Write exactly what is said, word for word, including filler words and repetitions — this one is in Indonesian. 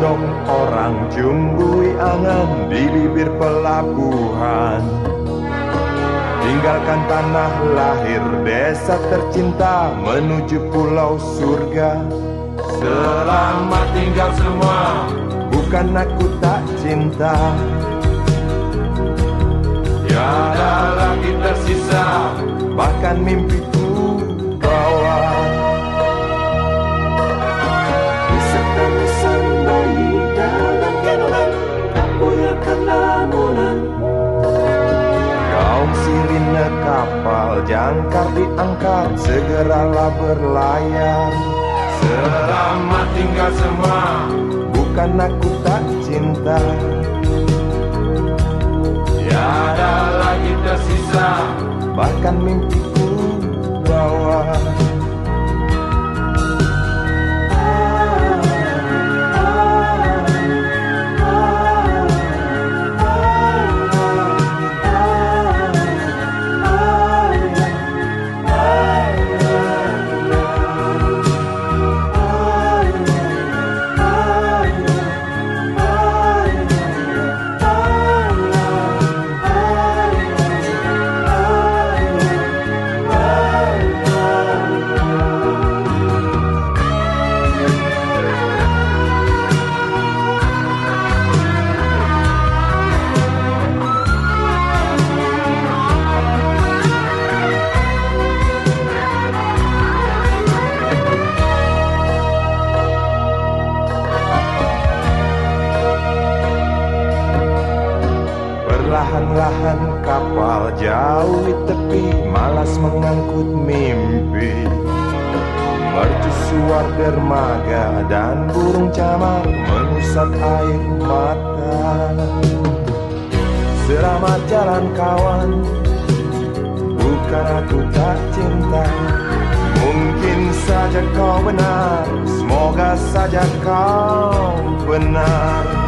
Condong orang jumbui angan di bibir pelabuhan. Tinggalkan tanah lahir desa tercinta menuju pulau surga. Selamat tinggal semua, bukan aku tak cinta. Tiada lagi tersisa, bahkan mimpiku bawa. Desak-desak bayi dalam gendongan, tak buyarkan lamunan. Gaung sirine kapal jangkar diangkat, segeralah berlayar. Selamat tinggal semua, bukan aku tak cinta. tiada lagi tersisa, bahkan mimpiku bawa. Perlahan-lahan kapal jauh di tepi, malas mengangkut mimpi. Mercusuar dermaga dan burung camar mengusap air mata. Selamat jalan kawan, bukan aku tak cinta. Mungkin saja kau benar, semoga saja kau benar.